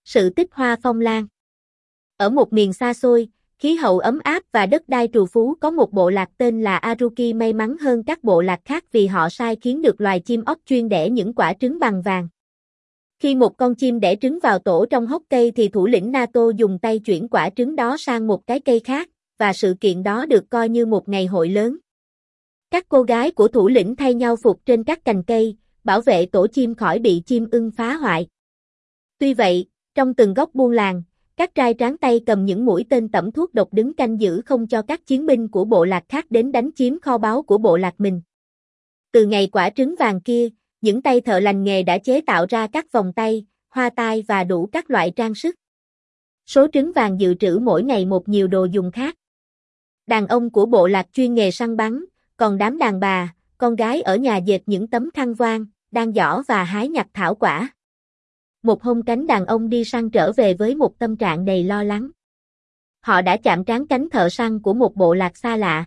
Sự tích Hoa Phong Lan. Ở một miền xa xôi, khí hậu ấm áp và đất đai trù phú có một bộ lạc tên là Aruki may mắn hơn các bộ lạc khác vì họ sai khiến được loài chim ốc chuyên đẻ những quả trứng bằng vàng. Khi một con chim đẻ trứng vào tổ trong hốc cây thì thủ lĩnh Nato dùng tay chuyển quả trứng đó sang một cái cây khác, và sự kiện đó được coi như một ngày hội lớn. Các cô gái của thủ lĩnh thay nhau phục trên các cành cây, bảo vệ tổ chim khỏi bị chim ưng phá hoại. Tuy vậy, trong từng góc buôn làng, các trai tráng tay cầm những mũi tên tẩm thuốc độc đứng canh giữ không cho các chiến binh của bộ lạc khác đến đánh chiếm kho báu của bộ lạc mình. Từ ngày quả trứng vàng kia, những tay thợ lành nghề đã chế tạo ra các vòng tay, hoa tai và đủ các loại trang sức. Số trứng vàng dự trữ mỗi ngày một nhiều đồ dùng khác. Đàn ông của bộ lạc chuyên nghề săn bắn, còn đám đàn bà, con gái ở nhà dệt những tấm khăn voan, đan giỏ và hái nhặt thảo quả. Một hôm cánh đàn ông đi săn trở về với một tâm trạng đầy lo lắng. Họ đã chạm trán cánh thợ săn của một bộ lạc xa lạ.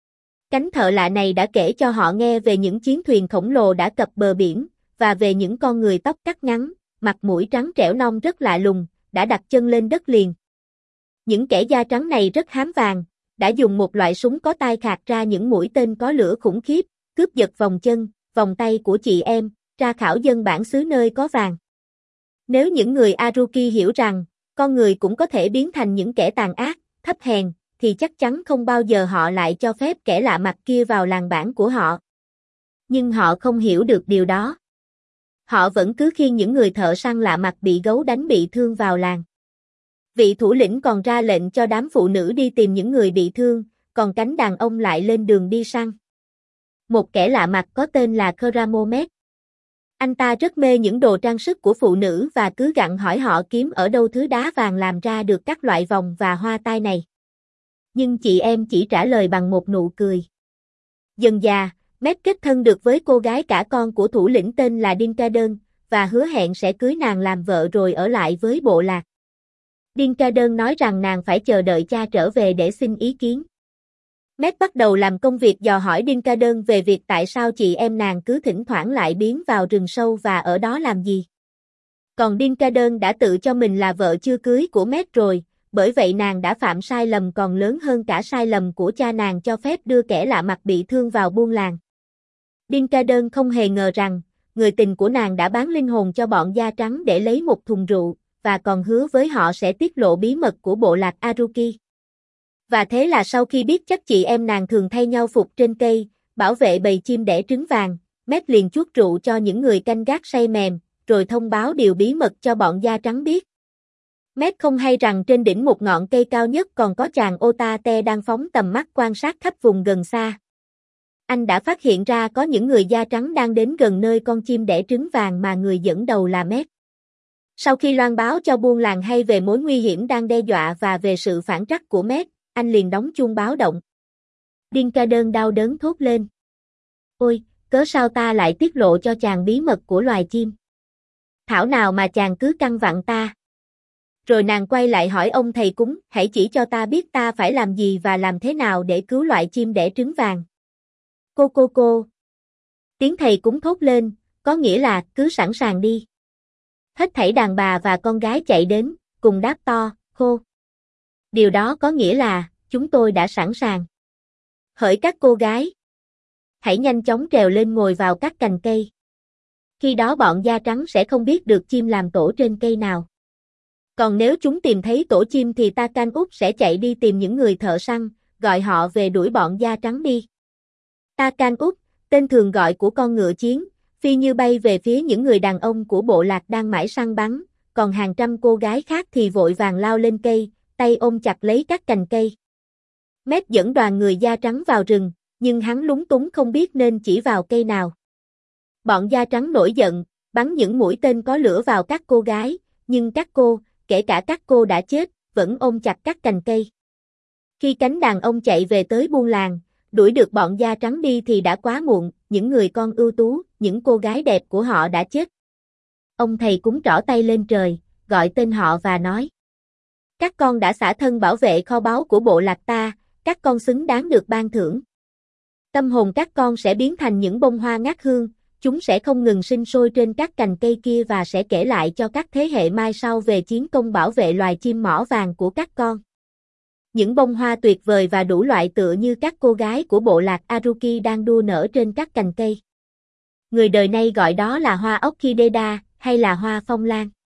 Cánh thợ lạ này đã kể cho họ nghe về những chiến thuyền khổng lồ đã cập bờ biển, và về những con người tóc cắt ngắn, mặt mũi trắng trẻo non rất lạ lùng, đã đặt chân lên đất liền. Những kẻ da trắng này rất hám vàng, đã dùng một loại súng có tai khạc ra những mũi tên có lửa khủng khiếp, cướp giật vòng chân, vòng tay của chị em, tra khảo dân bản xứ nơi có vàng. Nếu những người Aruki hiểu rằng, con người cũng có thể biến thành những kẻ tàn ác, thấp hèn, thì chắc chắn không bao giờ họ lại cho phép kẻ lạ mặt kia vào làng bản của họ. Nhưng họ không hiểu được điều đó. Họ vẫn cứ khiêng những người thợ săn lạ mặt bị gấu đánh bị thương vào làng. Vị thủ lĩnh còn ra lệnh cho đám phụ nữ đi tìm những người bị thương, còn cánh đàn ông lại lên đường đi săn. Một kẻ lạ mặt có tên là Keramomet. Anh ta rất mê những đồ trang sức của phụ nữ và cứ gặng hỏi họ kiếm ở đâu thứ đá vàng làm ra được các loại vòng và hoa tai này. Nhưng chị em chỉ trả lời bằng một nụ cười. Dần dà, Met kết thân được với cô gái cả con của thủ lĩnh tên là Dinkaden, và hứa hẹn sẽ cưới nàng làm vợ rồi ở lại với bộ lạc. Dinkaden nói rằng nàng phải chờ đợi cha trở về để xin ý kiến. Met bắt đầu làm công việc dò hỏi Dinkaden về việc tại sao chị em nàng cứ thỉnh thoảng lại biến vào rừng sâu và ở đó làm gì. Còn Dinkaden đã tự cho mình là vợ chưa cưới của Met rồi, bởi vậy nàng đã phạm sai lầm còn lớn hơn cả sai lầm của cha nàng cho phép đưa kẻ lạ mặt bị thương vào buôn làng. Dinkaden không hề ngờ rằng, người tình của nàng đã bán linh hồn cho bọn da trắng để lấy một thùng rượu, và còn hứa với họ sẽ tiết lộ bí mật của bộ lạc Aruki. Và thế là sau khi biết chắc chị em nàng thường thay nhau phục trên cây, bảo vệ bầy chim đẻ trứng vàng, Met liền chuốt rượu cho những người canh gác say mềm, rồi thông báo điều bí mật cho bọn da trắng biết. Met không hay rằng trên đỉnh một ngọn cây cao nhất còn có chàng Otate đang phóng tầm mắt quan sát khắp vùng gần xa. Anh đã phát hiện ra có những người da trắng đang đến gần nơi con chim đẻ trứng vàng mà người dẫn đầu là Met. Sau khi loan báo cho buôn làng hay về mối nguy hiểm đang đe dọa và về sự phản trắc của Met, anh liền đóng chuông báo động. Dinkaden đau đớn thốt lên. Ôi, cớ sao ta lại tiết lộ cho chàng bí mật của loài chim? Thảo nào mà chàng cứ căn vặn ta. Rồi nàng quay lại hỏi ông thầy cúng, hãy chỉ cho ta biết ta phải làm gì và làm thế nào để cứu loại chim đẻ trứng vàng. Cô. Tiếng thầy cúng thốt lên, có nghĩa là cứ sẵn sàng đi. Hết thảy đàn bà và con gái chạy đến, cùng đáp to, khô. Điều đó có nghĩa là, chúng tôi đã sẵn sàng. Hỡi các cô gái! Hãy nhanh chóng trèo lên ngồi vào các cành cây. Khi đó bọn da trắng sẽ không biết được chim làm tổ trên cây nào. Còn nếu chúng tìm thấy tổ chim thì ta Can Út sẽ chạy đi tìm những người thợ săn, gọi họ về đuổi bọn da trắng đi. Ta Can Út, tên thường gọi của con ngựa chiến, phi như bay về phía những người đàn ông của bộ lạc đang mãi săn bắn, còn hàng trăm cô gái khác thì vội vàng lao lên cây, tay ôm chặt lấy các cành cây. Met dẫn đoàn người da trắng vào rừng, nhưng hắn lúng túng không biết nên chỉ vào cây nào. Bọn da trắng nổi giận, bắn những mũi tên có lửa vào các cô gái, nhưng các cô, kể cả các cô đã chết, vẫn ôm chặt các cành cây. Khi cánh đàn ông chạy về tới buôn làng, đuổi được bọn da trắng đi thì đã quá muộn, những người con ưu tú, những cô gái đẹp của họ đã chết. Ông thầy cúng trỏ tay lên trời, gọi tên họ và nói. Các con đã xả thân bảo vệ kho báu của bộ lạc ta, các con xứng đáng được ban thưởng. Tâm hồn các con sẽ biến thành những bông hoa ngát hương, chúng sẽ không ngừng sinh sôi trên các cành cây kia và sẽ kể lại cho các thế hệ mai sau về chiến công bảo vệ loài chim mỏ vàng của các con. Những bông hoa tuyệt vời và đủ loại tựa như các cô gái của bộ lạc Aruki đang đua nở trên các cành cây. Người đời nay gọi đó là hoa orchidea hay là hoa phong lan.